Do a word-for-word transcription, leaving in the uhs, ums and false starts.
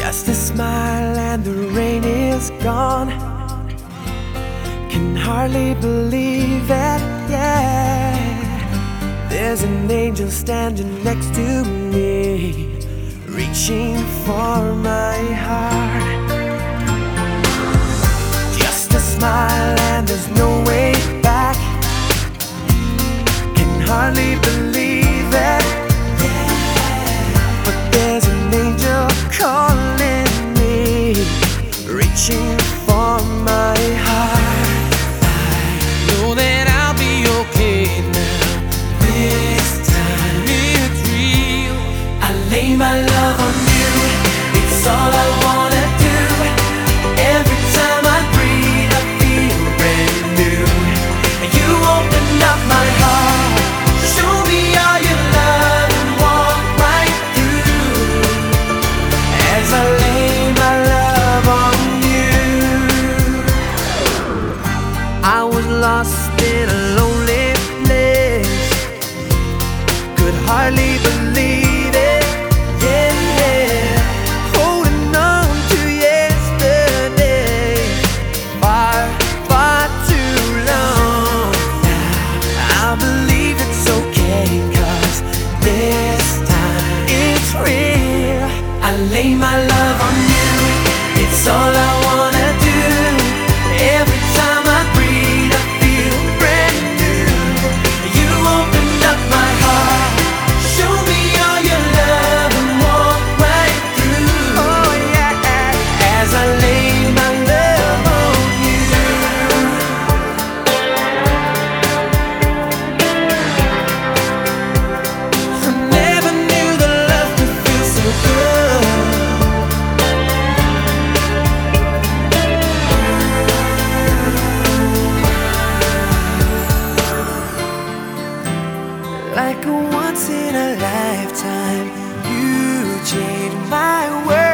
Just a smile and the rain is gone. Can hardly believe it, yeah. There's an angel standing next to me, reaching for my heart. Just a smile and there's no way back. Can hardly believe it, yeah. But there's an angel calling me, reaching for my heart. I know that I'll be okay now. This time it's real. I lay my love on you, it's all I wanna do. Every time I breathe I feel brand new. You open up my heart, show me all your love and walk right through. As I lay my love on you, I was lost in a lonely place, could hardly believe it, yeah, yeah. Holding on to yesterday, far, far too long. Now I believe it's okay, 'cause this time it's real. I lay my love on you, it's all I wanna do. Every time I breathe I feel brand new. You opened up my heart, show me all your love and walk right through. Oh yeah, as I lay my love on you. I never knew the love could feel so good. Like a once in a lifetime, you changed my world.